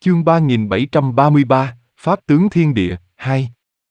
Chương 3733, Pháp tướng thiên địa, 2.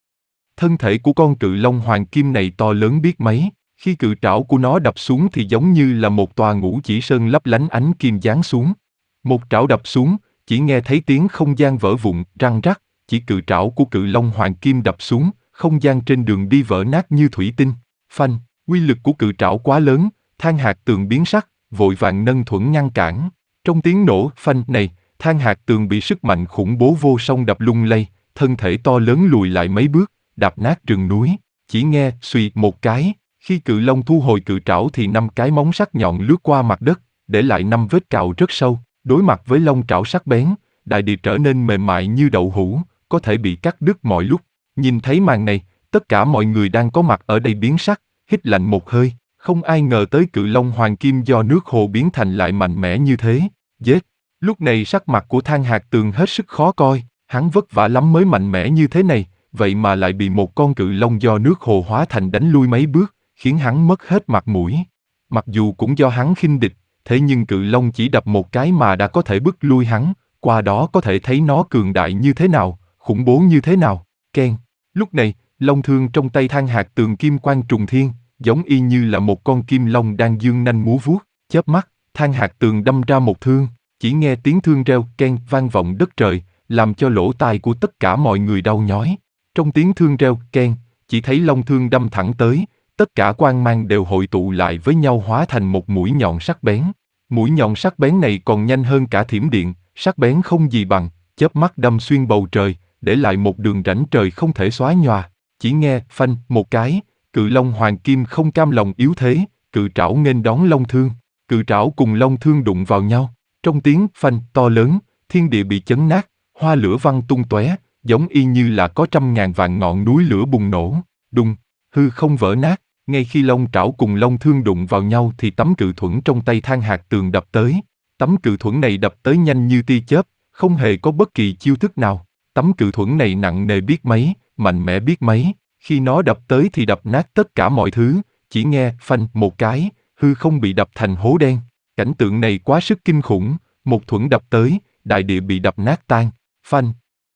Thân thể của con cự long hoàng kim này to lớn biết mấy, khi cự trảo của nó đập xuống thì giống như là một tòa ngũ chỉ sơn lấp lánh ánh kim giáng xuống. Một trảo đập xuống, chỉ nghe thấy tiếng không gian vỡ vụn, răng rắc, chỉ cự trảo của cự long hoàng kim đập xuống, không gian trên đường đi vỡ nát như thủy tinh. Phanh, uy lực của cự trảo quá lớn, Than Hạc Tường biến sắc, vội vàng nâng thuẫn ngăn cản. Trong tiếng nổ phanh này, Than Hạc Tường bị sức mạnh khủng bố vô song đập lung lay, thân thể to lớn lùi lại mấy bước, đạp nát rừng núi. Chỉ nghe suy một cái, khi cự long thu hồi cự trảo thì 5 cái móng sắc nhọn lướt qua mặt đất, để lại 5 vết cào rất sâu. Đối mặt với long trảo sắc bén, đại địa trở nên mềm mại như đậu hũ, có thể bị cắt đứt mọi lúc. Nhìn thấy màn này, tất cả mọi người đang có mặt ở đây biến sắc, hít lạnh một hơi. Không ai ngờ tới cự long hoàng kim do nước hồ biến thành lại mạnh mẽ như thế. Giết! Lúc này sắc mặt của Than Hạc Tường hết sức khó coi, hắn vất vả lắm mới mạnh mẽ như thế này, vậy mà lại bị một con cự long do nước hồ hóa thành đánh lui mấy bước, khiến hắn mất hết mặt mũi. Mặc dù cũng do hắn khinh địch, thế nhưng cự long chỉ đập một cái mà đã có thể bức lui hắn, qua đó có thể thấy nó cường đại như thế nào, khủng bố như thế nào. Keng! Lúc này, long thương trong tay Than Hạc Tường kim quang trùng thiên, giống y như là một con kim long đang dương nanh múa vuốt. Chớp mắt, Than Hạc Tường đâm ra một thương, chỉ nghe tiếng thương reo keng vang vọng đất trời, làm cho lỗ tai của tất cả mọi người đau nhói. Trong tiếng thương reo keng, chỉ thấy long thương đâm thẳng tới, tất cả quang mang đều hội tụ lại với nhau hóa thành một mũi nhọn sắc bén. Mũi nhọn sắc bén này còn nhanh hơn cả thiểm điện, sắc bén không gì bằng, chớp mắt đâm xuyên bầu trời, để lại một đường rãnh trời không thể xóa nhòa. Chỉ nghe phanh một cái, cự long hoàng kim không cam lòng yếu thế, cự trảo nghênh đón long thương. Cự trảo cùng long thương đụng vào nhau, trong tiếng phanh to lớn, thiên địa bị chấn nát, hoa lửa văng tung tóe, giống y như là có 100.000 vạn ngọn núi lửa bùng nổ. Đùng, hư không vỡ nát. Ngay khi long trảo cùng long thương đụng vào nhau thì tấm cự thuẫn trong tay Than Hạc Tường đập tới. Tấm cự thuẫn này đập tới nhanh như tia chớp, không hề có bất kỳ chiêu thức nào. Tấm cự thuẫn này nặng nề biết mấy, mạnh mẽ biết mấy. Khi nó đập tới thì đập nát tất cả mọi thứ, chỉ nghe phanh một cái, hư không bị đập thành hố đen. Cảnh tượng này quá sức kinh khủng, một thuẫn đập tới, đại địa bị đập nát tan. Phanh.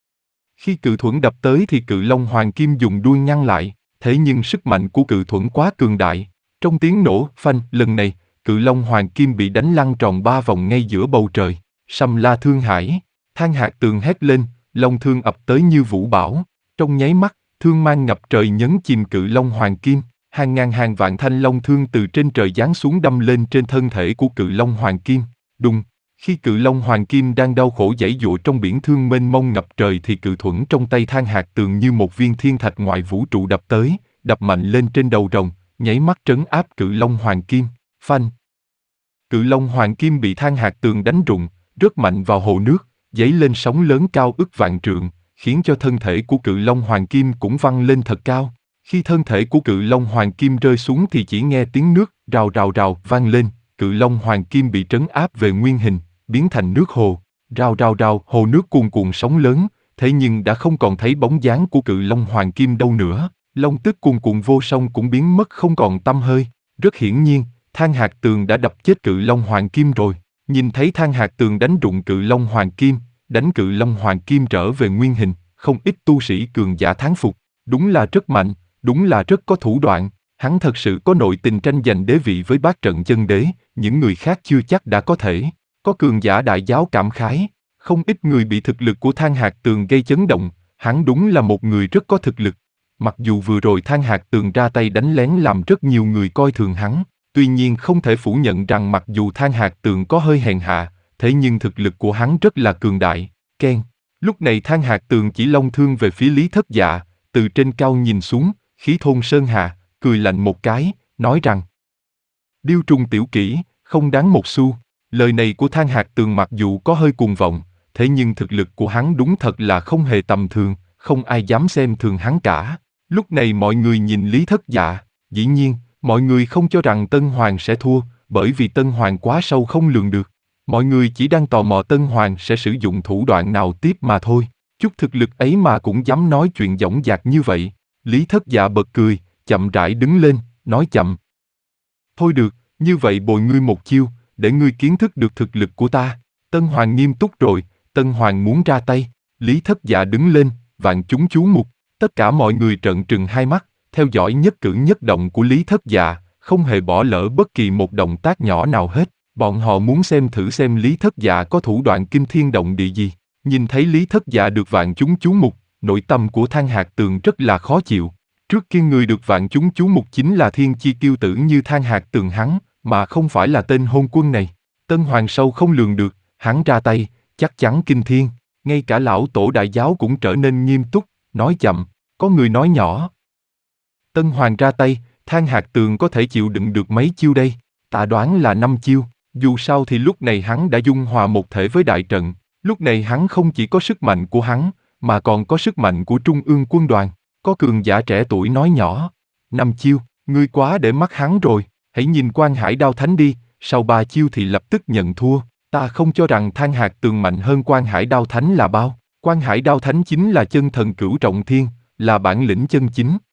Khi cự thuẫn đập tới thì cự long hoàng kim dùng đuôi ngăn lại, thế nhưng sức mạnh của cự thuẫn quá cường đại. Trong tiếng nổ phanh lần này, cự long hoàng kim bị đánh lăn tròn 3 vòng ngay giữa bầu trời. Sầm la thương hải, Than Hạc Tường hét lên, long thương ập tới như vũ bão. Trong nháy mắt, thương mang ngập trời nhấn chìm cự long hoàng kim. Hàng ngàn hàng vạn thanh long thương từ trên trời giáng xuống đâm lên trên thân thể của cự long hoàng kim. Đùng! Khi cự long hoàng kim đang đau khổ giãy giụa trong biển thương mênh mông ngập trời thì cự thuẫn trong tay Than Hạc Tường như một viên thiên thạch ngoại vũ trụ đập tới, đập mạnh lên trên đầu rồng, nháy mắt trấn áp cự long hoàng kim. Phanh! Cự long hoàng kim bị Than Hạc Tường đánh rụng, rớt mạnh vào hồ nước, dấy lên sóng lớn cao ức vạn trượng, khiến cho thân thể của cự long hoàng kim cũng văng lên thật cao. Khi thân thể của cự long hoàng kim rơi xuống thì chỉ nghe tiếng nước rào rào rào vang lên, cự long hoàng kim bị trấn áp về nguyên hình, biến thành nước hồ. Rào rào rào, hồ nước cuồn cuộn sóng lớn, thế nhưng đã không còn thấy bóng dáng của cự long hoàng kim đâu nữa. Long tức cuồn cuộn vô song cũng biến mất không còn tăm hơi. Rất hiển nhiên, Than Hạc Tường đã đập chết cự long hoàng kim rồi. Nhìn thấy Than Hạc Tường đánh rụng cự long hoàng kim, đánh cự long hoàng kim trở về nguyên hình, không ít tu sĩ cường giả thán phục. Đúng là rất mạnh, đúng là rất có thủ đoạn. Hắn thật sự có nội tình tranh giành đế vị với bát trận chân đế, những người khác chưa chắc đã có thể. Có cường giả đại giáo cảm khái, không ít người bị thực lực của Than Hạc Tường gây chấn động, hắn đúng là một người rất có thực lực. Mặc dù vừa rồi Than Hạc Tường ra tay đánh lén làm rất nhiều người coi thường hắn, tuy nhiên không thể phủ nhận rằng mặc dù Than Hạc Tường có hơi hèn hạ, thế nhưng thực lực của hắn rất là cường đại. Keng! Lúc này Than Hạc Tường chỉ long thương về phía Lý Thất Dạ, từ trên cao nhìn xuống, khí thôn sơn hà, cười lạnh một cái, nói rằng: Điêu trùng tiểu kỹ, không đáng một xu. Lời này của Than Hạc Tường mặc dù có hơi cuồng vọng, thế nhưng thực lực của hắn đúng thật là không hề tầm thường, không ai dám xem thường hắn cả. Lúc này mọi người nhìn Lý Thất Dạ, dĩ nhiên, mọi người không cho rằng Tân Hoàng sẽ thua, bởi vì Tân Hoàng quá sâu không lường được. Mọi người chỉ đang tò mò Tân Hoàng sẽ sử dụng thủ đoạn nào tiếp mà thôi. Chút thực lực ấy mà cũng dám nói chuyện dõng dạc như vậy. Lý Thất Dạ bật cười, chậm rãi đứng lên, nói chậm: Thôi được, như vậy bồi ngươi một chiêu, để ngươi kiến thức được thực lực của ta. Tân Hoàng nghiêm túc rồi, Tân Hoàng muốn ra tay. Lý Thất Dạ đứng lên, vạn chúng chú mục. Tất cả mọi người trợn trừng hai mắt, theo dõi nhất cử nhất động của Lý Thất Dạ, không hề bỏ lỡ bất kỳ một động tác nhỏ nào hết. Bọn họ muốn xem thử xem Lý Thất Dạ có thủ đoạn kinh thiên động địa gì. Nhìn thấy Lý Thất Dạ được vạn chúng chú mục, nội tâm của Thang Hạc Tường rất là khó chịu. Trước kia người được vạn chúng chú mục chính là thiên chi kiêu tử như Thang Hạc Tường hắn, mà không phải là tên hôn quân này. Tân Hoàng sâu không lường được, hắn ra tay, chắc chắn kinh thiên. Ngay cả lão tổ đại giáo cũng trở nên nghiêm túc, nói chậm, có người nói nhỏ. Tân Hoàng ra tay, Thang Hạc Tường có thể chịu đựng được mấy chiêu đây? Ta đoán là 5 chiêu. Dù sao thì lúc này hắn đã dung hòa một thể với đại trận. Lúc này hắn không chỉ có sức mạnh của hắn, mà còn có sức mạnh của Trung ương quân đoàn. Có cường giả trẻ tuổi nói nhỏ. 5 chiêu, ngươi quá để mắt hắn rồi. Hãy nhìn Quan Hải Đao Thánh đi, sau 3 chiêu thì lập tức nhận thua. Ta không cho rằng Thang Hạc Tường mạnh hơn Quan Hải Đao Thánh là bao. Quan Hải Đao Thánh chính là chân thần cửu trọng thiên, là bản lĩnh chân chính.